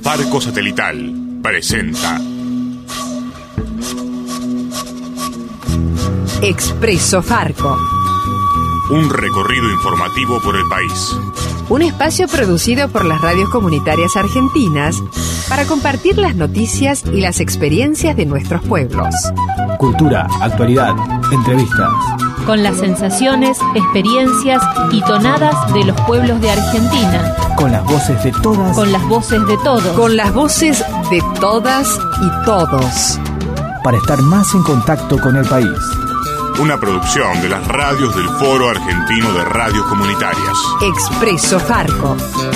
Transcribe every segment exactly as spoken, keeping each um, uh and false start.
Farco Satelital presenta Expreso Farco. Un recorrido informativo por el país. Un espacio producido por las radios comunitarias argentinas para compartir las noticias y las experiencias de nuestros pueblos. Cultura, actualidad, entrevistas. Con las sensaciones, experiencias y tonadas de los pueblos de Argentina. Con las voces de todas. Con las voces de todos. Con las voces de todas y todos. Para estar más en contacto con el país. Una producción de las radios del Foro Argentino de Radios Comunitarias. Expreso Farco.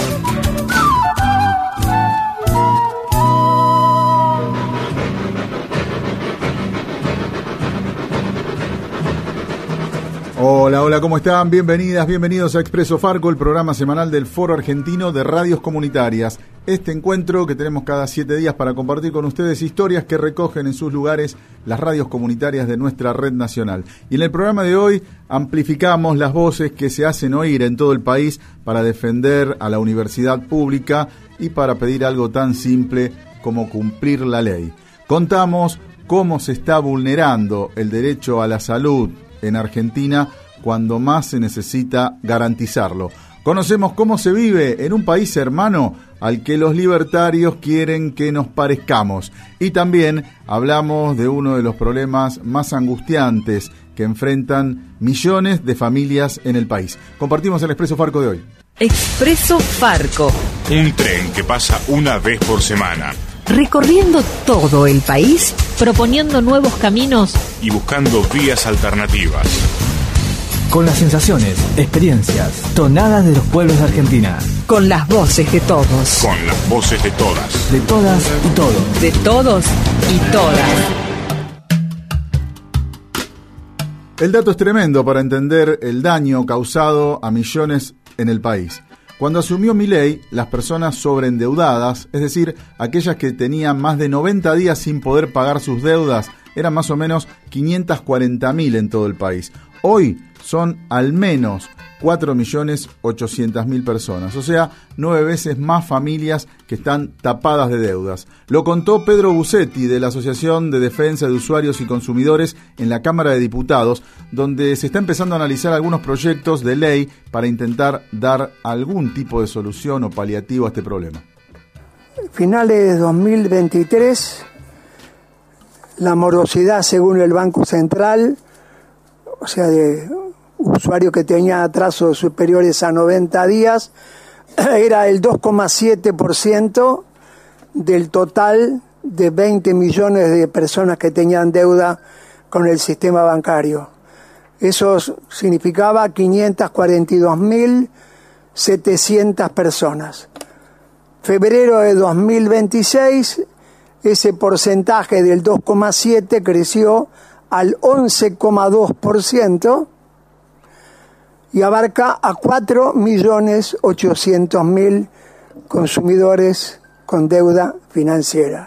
Hola, hola, ¿cómo están? Bienvenidas, bienvenidos a Expreso Farco, el programa semanal del Foro Argentino de Radios Comunitarias. Este encuentro que tenemos cada siete días para compartir con ustedes historias que recogen en sus lugares las radios comunitarias de nuestra red nacional. Y en el programa de hoy amplificamos las voces que se hacen oír en todo el país para defender a la universidad pública y para pedir algo tan simple como cumplir la ley. Contamos cómo se está vulnerando el derecho a la salud en Argentina cuando más se necesita garantizarlo. Conocemos cómo se vive en un país hermano al que los libertarios quieren que nos parezcamos. Y también hablamos de uno de los problemas más angustiantes que enfrentan millones de familias en el país. Compartimos el Expreso Farco de hoy. Expreso Farco. Un tren que pasa una vez por semana. Recorriendo todo el país, proponiendo nuevos caminos y buscando vías alternativas. Con las sensaciones, experiencias, tonadas de los pueblos de Argentina. Con las voces de todos. Con las voces de todas. De todas y todos. De todos y todas. El dato es tremendo para entender el daño causado a millones en el país. Cuando asumió Milei, las personas sobreendeudadas, es decir, aquellas que tenían más de noventa días sin poder pagar sus deudas, eran más o menos quinientas cuarenta mil en todo el país. Hoy son al menos cuatro millones ochocientas mil personas, o sea, nueve veces más familias que están tapadas de deudas. Lo contó Pedro Busetti de la Asociación de Defensa de Usuarios y Consumidores en la Cámara de Diputados, donde se está empezando a analizar algunos proyectos de ley para intentar dar algún tipo de solución o paliativo a este problema. Finales de dos mil veintitrés, la morosidad según el Banco Central, o sea, de usuarios que tenían atrasos superiores a noventa días, era el dos coma siete por ciento del total de veinte millones de personas que tenían deuda con el sistema bancario. Eso significaba quinientas cuarenta y dos mil setecientas personas. Febrero de dos mil veintiséis, ese porcentaje del dos coma siete creció al once coma dos por ciento y abarca a cuatro millones ochocientos mil consumidores con deuda financiera.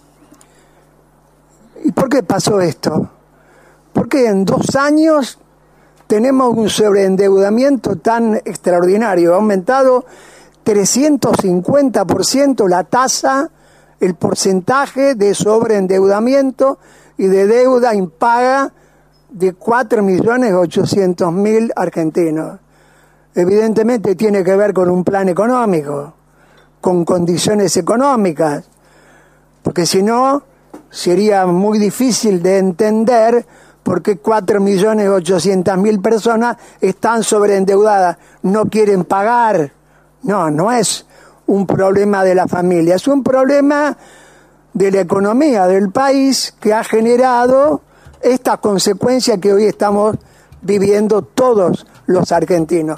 ¿Y por qué pasó esto? Porque en dos años tenemos un sobreendeudamiento tan extraordinario. Ha aumentado trescientos cincuenta por ciento la tasa, el porcentaje de sobreendeudamiento y de deuda impaga de cuatro millones ochocientos mil argentinos. Evidentemente tiene que ver con un plan económico, con condiciones económicas, porque si no, sería muy difícil de entender por qué cuatro millones ochocientas mil personas están sobreendeudadas, no quieren pagar. No, no es un problema de la familia, es un problema de la economía del país que ha generado esta consecuencia que hoy estamos viviendo todos los argentinos.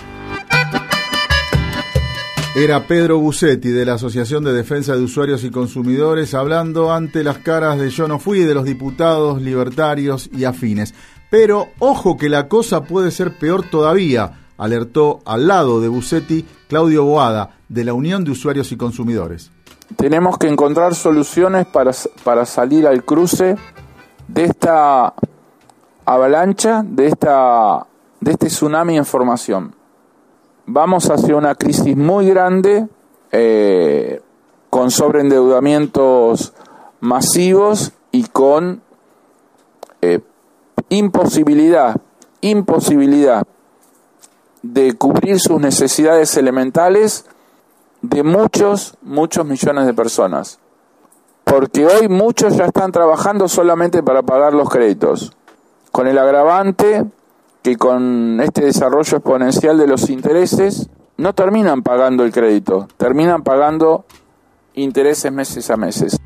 Era Pedro Busetti de la Asociación de Defensa de Usuarios y Consumidores hablando ante las caras de Yo No Fui, de los diputados libertarios y afines. Pero ojo que la cosa puede ser peor todavía, alertó al lado de Busetti Claudio Boada de la Unión de Usuarios y Consumidores. Tenemos que encontrar soluciones para, para salir al cruce de esta avalancha, de, esta, de este tsunami de información. Vamos hacia una crisis muy grande, eh, con sobreendeudamientos masivos y con eh, imposibilidad, imposibilidad de cubrir sus necesidades elementales de muchos, muchos millones de personas. Porque hoy muchos ya están trabajando solamente para pagar los créditos, con el agravante que con este desarrollo exponencial de los intereses no terminan pagando el crédito, terminan pagando intereses meses a meses.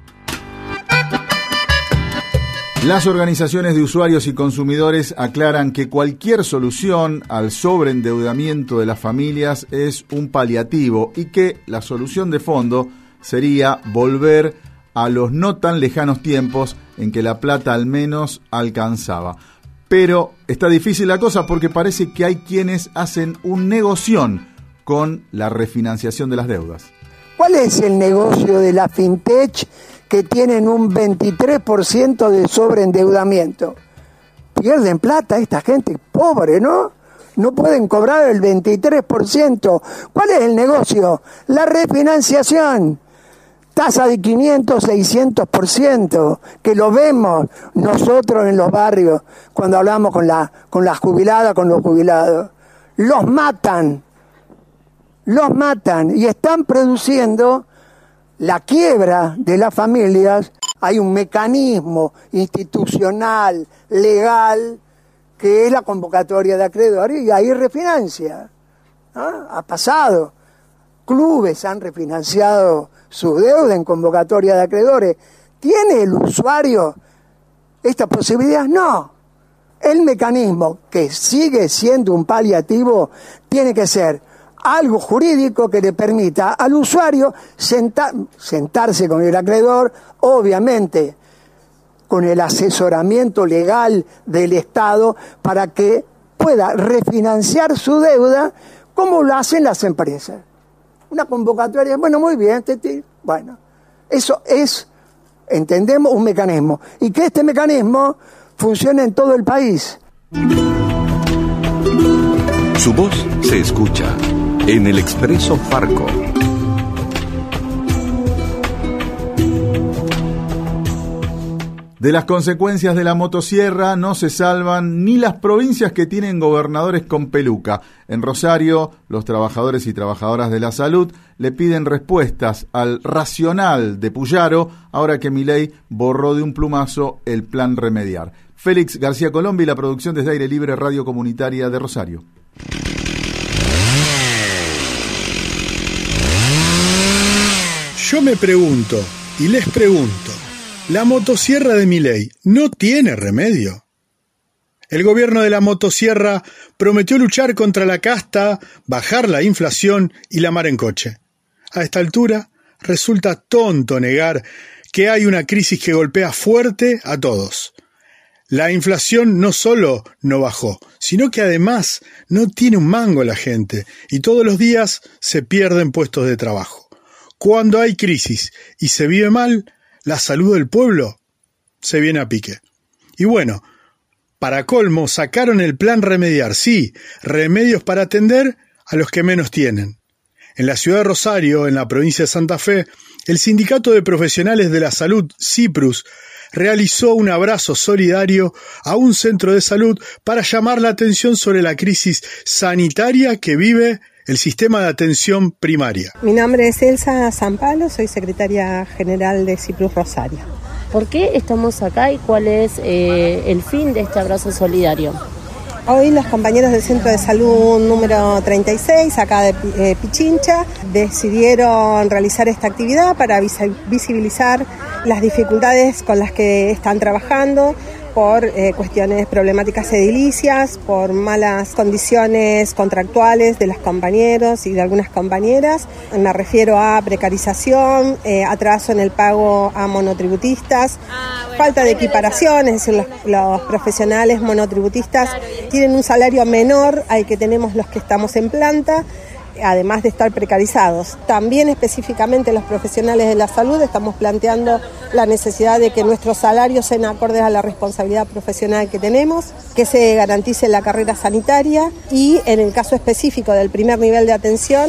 Las organizaciones de usuarios y consumidores aclaran que cualquier solución al sobreendeudamiento de las familias es un paliativo y que la solución de fondo sería volver a los no tan lejanos tiempos en que la plata al menos alcanzaba. Pero está difícil la cosa porque parece que hay quienes hacen un negoción con la refinanciación de las deudas. ¿Cuál es el negocio de la fintech que tienen un veintitrés por ciento de sobreendeudamiento? Pierden plata esta gente pobre, ¿no? No pueden cobrar el veintitrés por ciento. ¿Cuál es el negocio? La refinanciación. Tasa de quinientos, seiscientos por ciento, que lo vemos nosotros en los barrios cuando hablamos con la, con las jubiladas, con los jubilados. Los matan, los matan y están produciendo la quiebra de las familias. Hay un mecanismo institucional, legal, que es la convocatoria de acreedores y ahí refinancia. ¿Ah? Ha pasado. Clubes han refinanciado sus deudas en convocatoria de acreedores. ¿Tiene el usuario esta posibilidad? No. El mecanismo, que sigue siendo un paliativo, tiene que ser algo jurídico que le permita al usuario sentar, sentarse con el acreedor, obviamente con el asesoramiento legal del Estado, para que pueda refinanciar su deuda como lo hacen las empresas. Una convocatoria, bueno, muy bien, teti, bueno, eso es, entendemos, un mecanismo. Y que este mecanismo funcione en todo el país. Su voz se escucha en el Expreso Farco. De las consecuencias de la motosierra no se salvan ni las provincias que tienen gobernadores con peluca. En Rosario, los trabajadores y trabajadoras de la salud le piden respuestas al racional de Puyaro, ahora que Milei borró de un plumazo el plan Remediar. Félix García Colombi, la producción desde Aire Libre Radio Comunitaria de Rosario. Yo me pregunto, y les pregunto, ¿la motosierra de Milei no tiene remedio? El gobierno de la motosierra prometió luchar contra la casta, bajar la inflación y la mar en coche. A esta altura, resulta tonto negar que hay una crisis que golpea fuerte a todos. La inflación no solo no bajó, sino que además no tiene un mango la gente y todos los días se pierden puestos de trabajo. Cuando hay crisis y se vive mal, la salud del pueblo se viene a pique. Y bueno, para colmo sacaron el plan Remediar, sí, remedios para atender a los que menos tienen. En la ciudad de Rosario, en la provincia de Santa Fe, el Sindicato de Profesionales de la Salud, CIPRUS, realizó un abrazo solidario a un centro de salud para llamar la atención sobre la crisis sanitaria que vive el sistema de atención primaria. Mi nombre es Elsa Zampalo, soy secretaria general de CIPRUS Rosario. ¿Por qué estamos acá y cuál es eh, el fin de este abrazo solidario? Hoy los compañeros del Centro de Salud número treinta y seis, acá de eh, Pichincha, decidieron realizar esta actividad para visibilizar las dificultades con las que están trabajando por eh, cuestiones problemáticas edilicias, por malas condiciones contractuales de los compañeros y de algunas compañeras. Me refiero a precarización, eh, atraso en el pago a monotributistas, falta de equiparación, es decir, los, los profesionales monotributistas tienen un salario menor al que tenemos los que estamos en planta, además de estar precarizados. También específicamente los profesionales de la salud estamos planteando la necesidad de que nuestros salarios sean acordes a la responsabilidad profesional que tenemos, que se garantice la carrera sanitaria y en el caso específico del primer nivel de atención,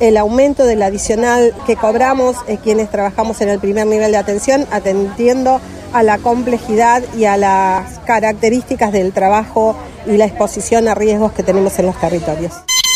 el aumento del adicional que cobramos eh, quienes trabajamos en el primer nivel de atención, atendiendo a la complejidad y a las características del trabajo y la exposición a riesgos que tenemos en los territorios.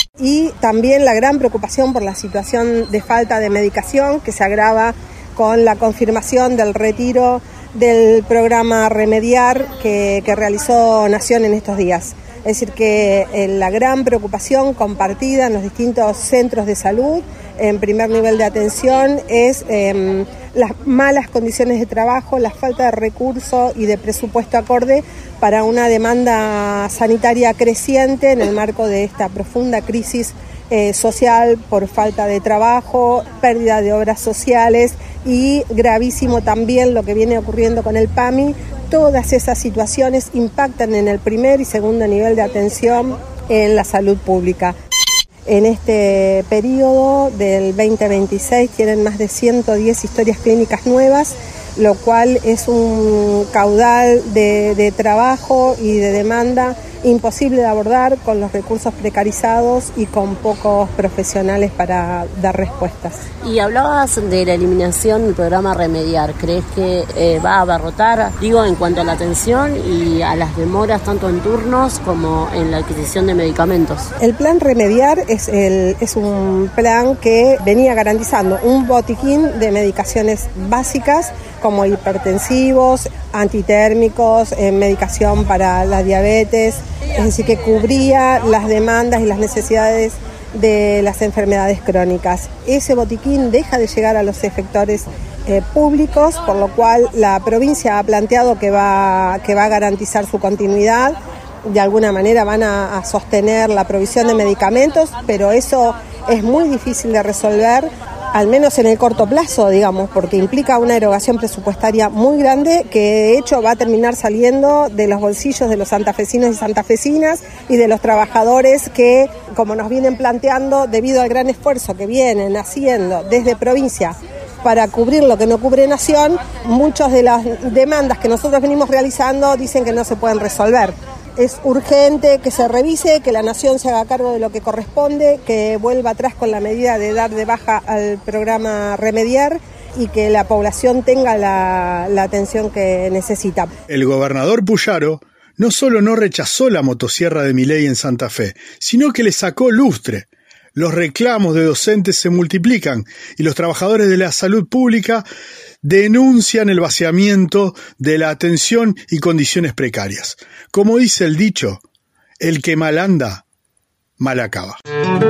Y también la gran preocupación por la situación de falta de medicación que se agrava con la confirmación del retiro del programa Remediar que, que realizó Nación en estos días. Es decir, que eh, la gran preocupación compartida en los distintos centros de salud, en primer nivel de atención, es eh, las malas condiciones de trabajo, la falta de recursos y de presupuesto acorde para una demanda sanitaria creciente en el marco de esta profunda crisis eh, social por falta de trabajo, pérdida de obras sociales y gravísimo también lo que viene ocurriendo con el PAMI. Todas esas situaciones impactan en el primer y segundo nivel de atención en la salud pública. En este periodo del veinte veintiséis tienen más de ciento diez historias clínicas nuevas, lo cual es un caudal de, de trabajo y de demanda imposible de abordar con los recursos precarizados y con pocos profesionales para dar respuestas. Y hablabas de la eliminación del programa Remediar. ¿Crees que eh, va a abarrotar, digo, en cuanto a la atención y a las demoras tanto en turnos como en la adquisición de medicamentos? El plan Remediar es, el, es un plan que venía garantizando un botiquín de medicaciones básicas como hipertensivos, antitérmicos, eh, medicación para la diabetes, es decir, que cubría las demandas y las necesidades de las enfermedades crónicas. Ese botiquín deja de llegar a los efectores eh, públicos, por lo cual la provincia ha planteado que va, que va a garantizar su continuidad. De alguna manera van a, a sostener la provisión de medicamentos, pero eso es muy difícil de resolver, al menos en el corto plazo, digamos, porque implica una erogación presupuestaria muy grande que de hecho va a terminar saliendo de los bolsillos de los santafesinos y santafesinas y de los trabajadores que, como nos vienen planteando, debido al gran esfuerzo que vienen haciendo desde provincia para cubrir lo que no cubre Nación, muchas de las demandas que nosotros venimos realizando dicen que no se pueden resolver. Es urgente que se revise, que la Nación se haga cargo de lo que corresponde, que vuelva atrás con la medida de dar de baja al programa Remediar y que la población tenga la, la atención que necesita. El gobernador Puyaro no solo no rechazó la motosierra de Milei en Santa Fe, sino que le sacó lustre. Los reclamos de docentes se multiplican y los trabajadores de la salud pública denuncian el vaciamiento de la atención y condiciones precarias. Como dice el dicho, el que mal anda, mal acaba.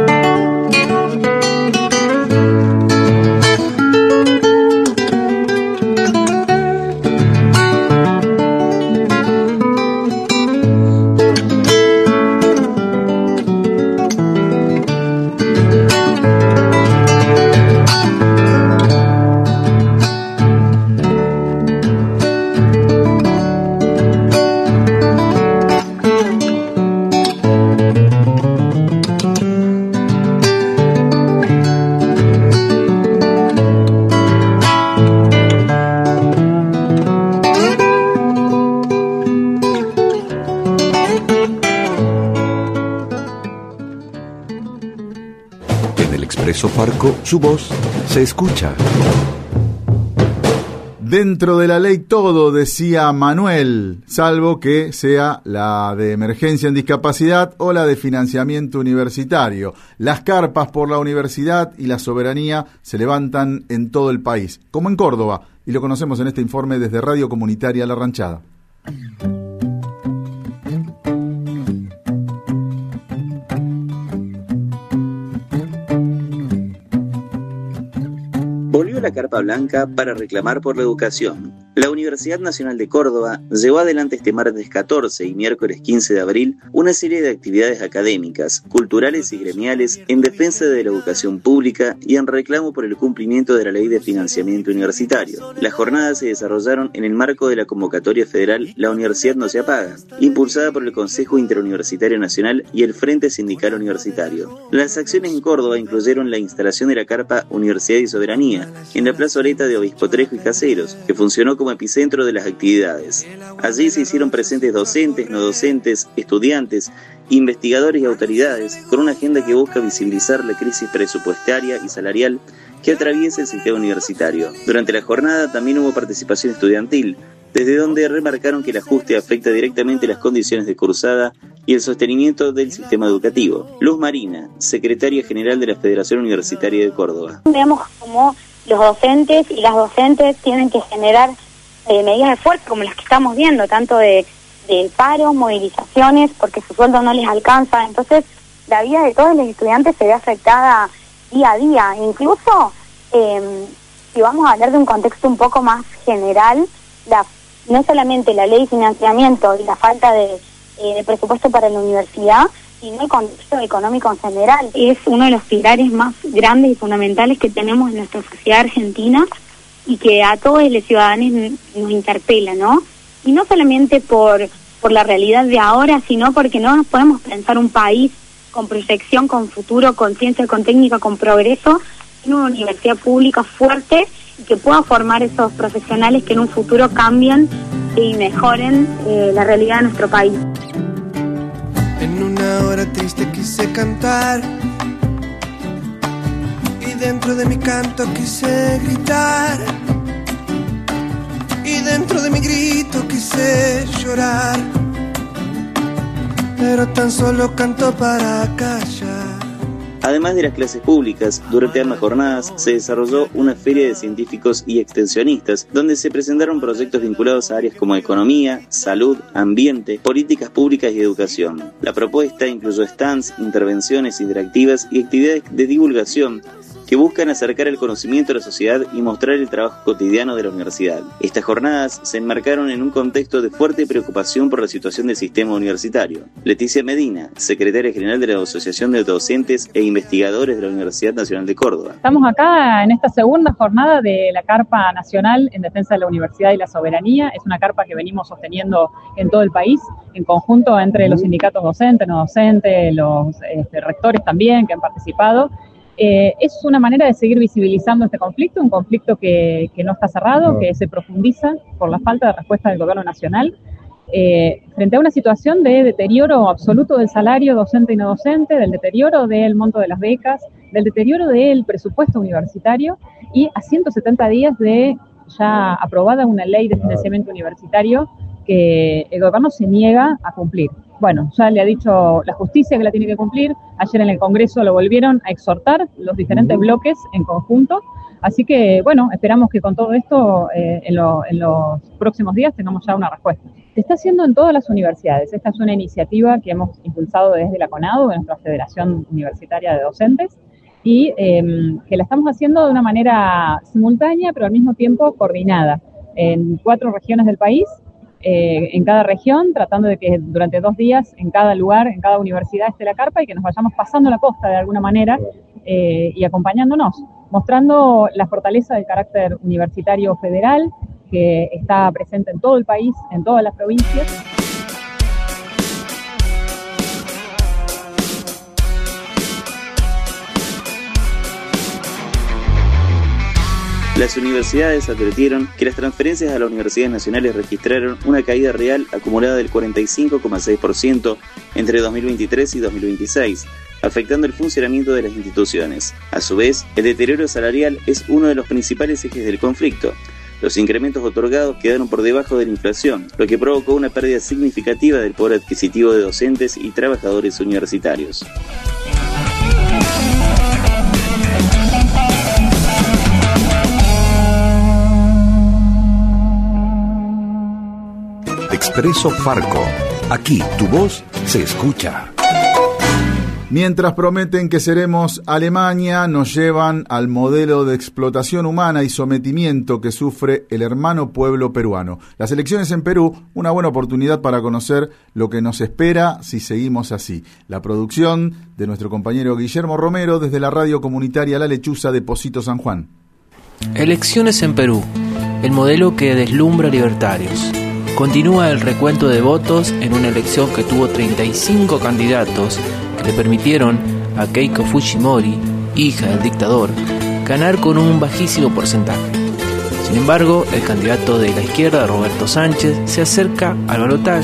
Farco, su voz se escucha. Dentro de la ley todo, decía Manuel, salvo que sea la de emergencia en discapacidad o la de financiamiento universitario. Las carpas por la universidad y la soberanía se levantan en todo el país, como en Córdoba, y lo conocemos en este informe desde Radio Comunitaria La Ranchada. Volvió la carpa blanca para reclamar por la educación. La Universidad Nacional de Córdoba llevó adelante este martes catorce y miércoles quince de abril una serie de actividades académicas, culturales y gremiales en defensa de la educación pública y en reclamo por el cumplimiento de la Ley de Financiamiento Universitario. Las jornadas se desarrollaron en el marco de la convocatoria federal La Universidad No Se Apaga, impulsada por el Consejo Interuniversitario Nacional y el Frente Sindical Universitario. Las acciones en Córdoba incluyeron la instalación de la carpa Universidad y Soberanía en la plazoleta de Obispo Trejo y Caseros, que funcionó como epicentro de las actividades. Allí se hicieron presentes docentes, no docentes, estudiantes investigadores y autoridades, con una agenda que busca visibilizar la crisis presupuestaria y salarial que atraviesa el sistema universitario. Durante la jornada también hubo participación estudiantil, desde donde remarcaron que el ajuste afecta directamente las condiciones de cursada y el sostenimiento del sistema educativo. Luz Marina, secretaria general de la Federación Universitaria de Córdoba. Vemos como los docentes y las docentes tienen que generar eh, medidas de fuerza como las que estamos viendo, tanto de, de paros, movilizaciones, porque su sueldo no les alcanza. Entonces, la vida de todos los estudiantes se ve afectada día a día. Incluso, eh, si vamos a hablar de un contexto un poco más general, la, no solamente la ley de financiamiento y la falta de, eh, de presupuesto para la universidad, sino el contexto económico en general. Es uno de los pilares más grandes y fundamentales que tenemos en nuestra sociedad argentina y que a todos los ciudadanos nos interpela, ¿no? Y no solamente por, por la realidad de ahora, sino porque no nos podemos pensar un país con proyección, con futuro, con ciencia, con técnica, con progreso, en una universidad pública fuerte y que pueda formar esos profesionales que en un futuro cambien y mejoren eh, la realidad de nuestro país. En una hora triste quise cantar y dentro de mi canto quise gritar y dentro de mi grito quise llorar, pero tan solo canto para callar. Además de las clases públicas, durante ambas jornadas se desarrolló una feria de científicos y extensionistas, donde se presentaron proyectos vinculados a áreas como economía, salud, ambiente, políticas públicas y educación. La propuesta incluyó stands, intervenciones interactivas y actividades de divulgación que buscan acercar el conocimiento a la sociedad y mostrar el trabajo cotidiano de la universidad. Estas jornadas se enmarcaron en un contexto de fuerte preocupación por la situación del sistema universitario. Leticia Medina, secretaria general de la Asociación de Docentes e Investigadores de la Universidad Nacional de Córdoba. Estamos acá en esta segunda jornada de la Carpa Nacional en Defensa de la Universidad y la Soberanía. Es una carpa que venimos sosteniendo en todo el país, en conjunto entre los sindicatos docentes, no docentes, los este, rectores también que han participado. Eh, es una manera de seguir visibilizando este conflicto, un conflicto que, que no está cerrado, que se profundiza por la falta de respuesta del gobierno nacional, eh, frente a una situación de deterioro absoluto del salario docente y no docente, del deterioro del monto de las becas, del deterioro del presupuesto universitario y a ciento setenta días de ya aprobada una ley de financiamiento universitario que el gobierno se niega a cumplir. Bueno, ya le ha dicho la justicia que la tiene que cumplir. Ayer en el Congreso lo volvieron a exhortar los diferentes bloques en conjunto. Así que, bueno, esperamos que con todo esto eh, en, lo, en los próximos días tengamos ya una respuesta. Se está haciendo en todas las universidades. Esta es una iniciativa que hemos impulsado desde la CONADU, de nuestra Federación Universitaria de Docentes, y eh, que la estamos haciendo de una manera simultánea, pero al mismo tiempo coordinada, en cuatro regiones del país. Eh, en cada región, tratando de que durante dos días en cada lugar, en cada universidad esté la carpa y que nos vayamos pasando la posta de alguna manera eh, y acompañándonos, mostrando la fortaleza del carácter universitario federal que está presente en todo el país, en todas las provincias. Las universidades advirtieron que las transferencias a las universidades nacionales registraron una caída real acumulada del cuarenta y cinco coma seis por ciento entre dos mil veintitrés y dos mil veintiséis, afectando el funcionamiento de las instituciones. A su vez, el deterioro salarial es uno de los principales ejes del conflicto. Los incrementos otorgados quedaron por debajo de la inflación, lo que provocó una pérdida significativa del poder adquisitivo de docentes y trabajadores universitarios. Expreso Farco. Aquí tu voz se escucha. Mientras prometen que seremos Alemania, nos llevan al modelo de explotación humana y sometimiento que sufre el hermano pueblo peruano. Las elecciones en Perú, una buena oportunidad para conocer lo que nos espera si seguimos así. La producción de nuestro compañero Guillermo Romero desde la radio comunitaria La Lechuza de Pocito San Juan. Elecciones en Perú, el modelo que deslumbra libertarios. Continúa el recuento de votos en una elección que tuvo treinta y cinco candidatos que le permitieron a Keiko Fujimori, hija del dictador, ganar con un bajísimo porcentaje. Sin embargo, el candidato de la izquierda, Roberto Sánchez, se acerca al balotaje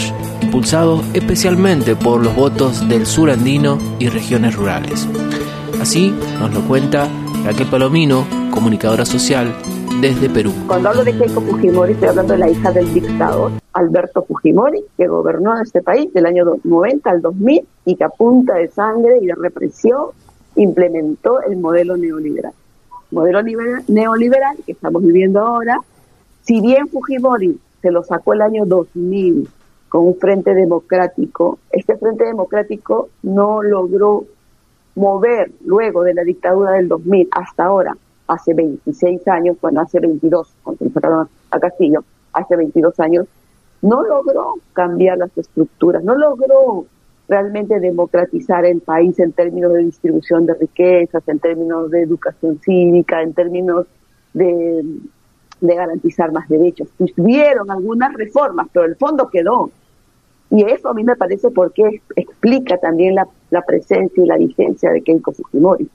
impulsado especialmente por los votos del sur andino y regiones rurales. Así nos lo cuenta Raquel Palomino, comunicadora social desde Perú. Cuando hablo de Keiko Fujimori, estoy hablando de la hija del dictador Alberto Fujimori, que gobernó este país del año noventa al dos mil y que a punta de sangre y de represión implementó el modelo neoliberal. Modelo neoliberal que estamos viviendo ahora. Si bien Fujimori se lo sacó el año dos mil con un frente democrático, este frente democrático no logró mover luego de la dictadura del dos mil hasta ahora, hace veintiséis años, bueno, hace veintidós, cuando le sacaron a Castillo, hace veintidós años, no logró cambiar las estructuras, no logró realmente democratizar el país en términos de distribución de riquezas, en términos de educación cívica, en términos de, de garantizar más derechos. Hubieron algunas reformas, pero el fondo quedó. Y eso a mí me parece porque explica también la, la presencia y la vigencia de Keiko Fujimori.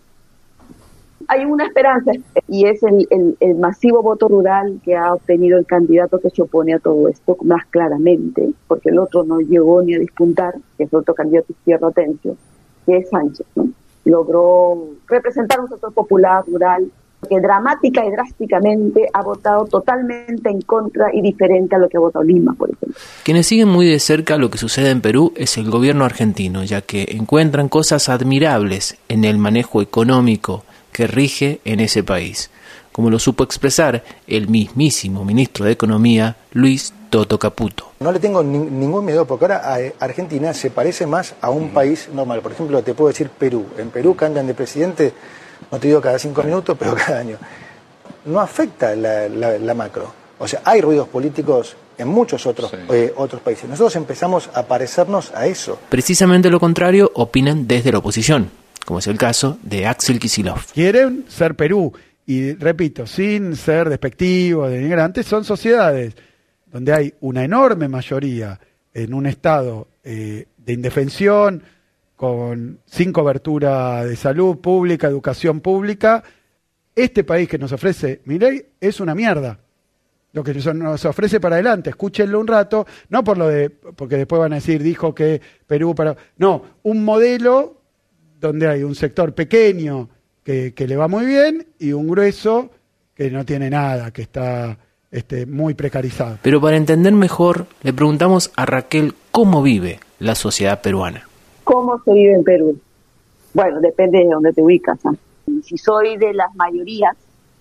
Hay una esperanza y es el, el, el masivo voto rural que ha obtenido el candidato que se opone a todo esto más claramente, porque el otro no llegó ni a despuntar, que es el otro candidato izquierdo Atencio, que es Sánchez, ¿no? Logró representar un sector popular rural que dramática y drásticamente ha votado totalmente en contra y diferente a lo que ha votado Lima, por ejemplo. Quienes siguen muy de cerca lo que sucede en Perú es el gobierno argentino, ya que encuentran cosas admirables en el manejo económico que rige en ese país, como lo supo expresar el mismísimo ministro de Economía, Luis Toto Caputo. No le tengo ni, ningún miedo, porque ahora Argentina se parece más a un país normal. Por ejemplo, te puedo decir Perú. En Perú cambian de presidente, no te digo cada cinco minutos, pero cada año. No afecta la, la, la macro. O sea, hay ruidos políticos en muchos otros, sí. eh, otros países. Nosotros empezamos a parecernos a eso. Precisamente lo contrario opinan desde la oposición, como es el caso de Axel Kicillof. Quieren ser Perú, y repito, sin ser despectivo, denigrantes, son sociedades donde hay una enorme mayoría en un estado eh, de indefensión, con sin cobertura de salud pública, educación pública. Este país que nos ofrece Milei es una mierda. Lo que nos ofrece para adelante, escúchenlo un rato, no por lo de, porque después van a decir, dijo que Perú para... No, un modelo donde hay un sector pequeño que, que le va muy bien y un grueso que no tiene nada, que está este, muy precarizado. Pero para entender mejor, le preguntamos a Raquel cómo vive la sociedad peruana. ¿Cómo se vive en Perú? Bueno, depende de dónde te ubicas, ¿eh? Si soy de las mayorías,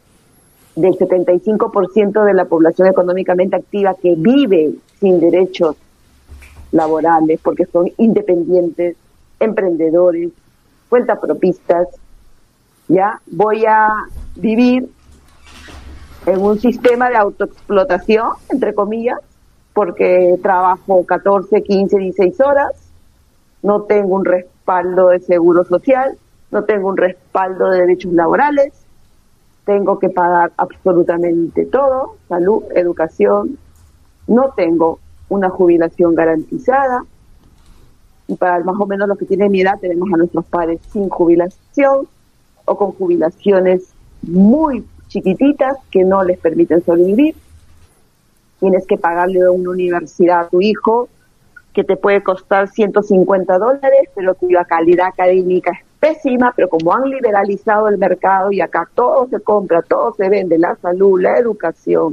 del setenta y cinco por ciento de la población económicamente activa que vive sin derechos laborales, porque son independientes, emprendedores, cuentapropistas, ya voy a vivir en un sistema de autoexplotación, entre comillas, porque trabajo catorce, quince, dieciséis horas, no tengo un respaldo de seguro social, no tengo un respaldo de derechos laborales, tengo que pagar absolutamente todo, salud, educación, no tengo una jubilación garantizada, y para más o menos los que tienen mi edad tenemos a nuestros padres sin jubilación o con jubilaciones muy chiquititas que no les permiten sobrevivir. Tienes que pagarle a una universidad a tu hijo que te puede costar ciento cincuenta dólares, pero cuya calidad académica es pésima, pero como han liberalizado el mercado y acá todo se compra, todo se vende, la salud, la educación,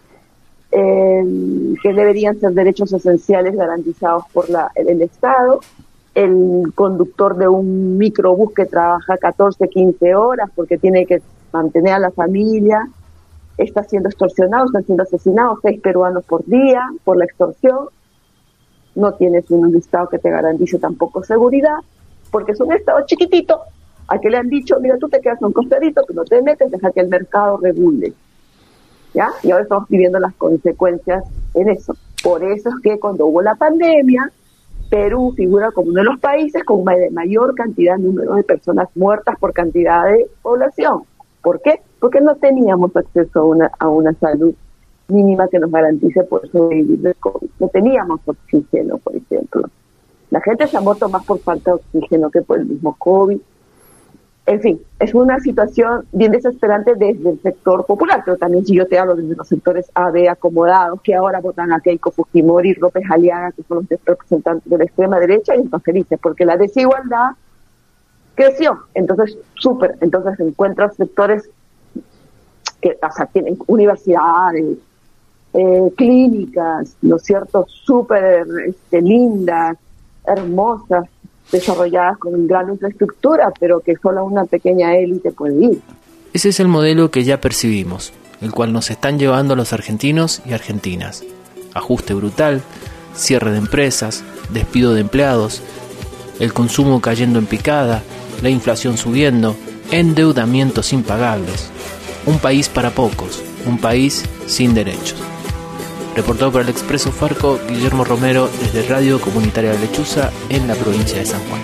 eh, que deberían ser derechos esenciales garantizados por la, el, el Estado, el conductor de un microbús que trabaja catorce, quince horas porque tiene que mantener a la familia, está siendo extorsionado, están siendo asesinados seis peruanos por día por la extorsión. No tienes un Estado que te garantice tampoco seguridad, porque es un Estado chiquitito, al que le han dicho, mira, tú te quedas en un costadito, que no te metes, deja que el mercado regule, ¿ya? Y ahora estamos viviendo las consecuencias en eso. Por eso es que cuando hubo la pandemia, Perú figura como uno de los países con mayor cantidad, número de personas muertas por cantidad de población. ¿Por qué? Porque no teníamos acceso a una, a una salud mínima que nos garantice por sobrevivir del COVID. No teníamos oxígeno, por ejemplo. La gente se ha muerto más por falta de oxígeno que por el mismo COVID. En fin, es una situación bien desesperante desde el sector popular, pero también si yo te hablo desde los sectores A B acomodados, que ahora votan a Keiko Fujimori y López Aliaga, que son los representantes de la extrema derecha, y están felices, porque la desigualdad creció. Entonces, súper, entonces encuentras sectores que, o sea, tienen universidades, eh, clínicas, ¿no es cierto?, súper este, lindas, hermosas, desarrolladas con gran infraestructura, pero que solo una pequeña élite puede ir. Ese es el modelo que ya percibimos, el cual nos están llevando los argentinos y argentinas. Ajuste brutal, cierre de empresas, despido de empleados, el consumo cayendo en picada, la inflación subiendo, endeudamientos impagables. Un país para pocos, un país sin derechos. Reportado por el Expreso Farco, Guillermo Romero, desde Radio Comunitaria de Lechuza, en la provincia de San Juan.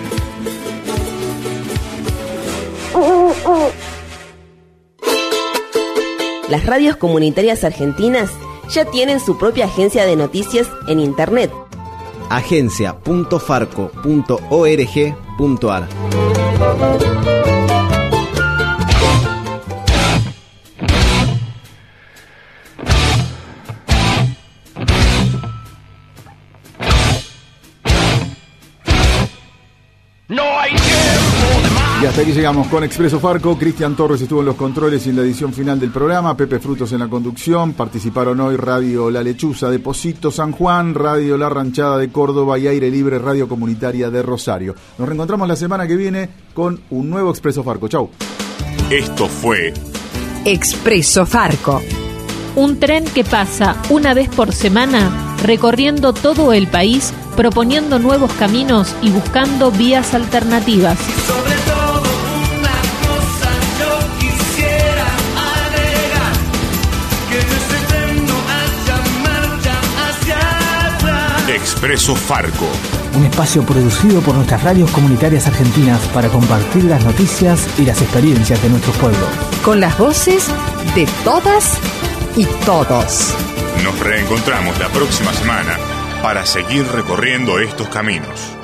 Las radios comunitarias argentinas ya tienen su propia agencia de noticias en Internet. agencia punto farco punto org punto ar. Y hasta aquí llegamos con Expreso Farco. Cristian Torres estuvo en los controles y en la edición final del programa. Pepe Frutos en la conducción. Participaron hoy Radio La Lechuza de Pocito, San Juan, Radio La Ranchada de Córdoba y Aire Libre, Radio Comunitaria de Rosario. Nos reencontramos la semana que viene con un nuevo Expreso Farco. Chau. Esto fue Expreso Farco. Un tren que pasa una vez por semana recorriendo todo el país, proponiendo nuevos caminos y buscando vías alternativas. Sobre todo una cosa yo quisiera agregar, que no es eterno haya marcha hacia atrás. Expreso Farco. Un espacio producido por nuestras radios comunitarias argentinas para compartir las noticias y las experiencias de nuestros pueblos. Con las voces de todas y todos. Nos reencontramos la próxima semana para seguir recorriendo estos caminos.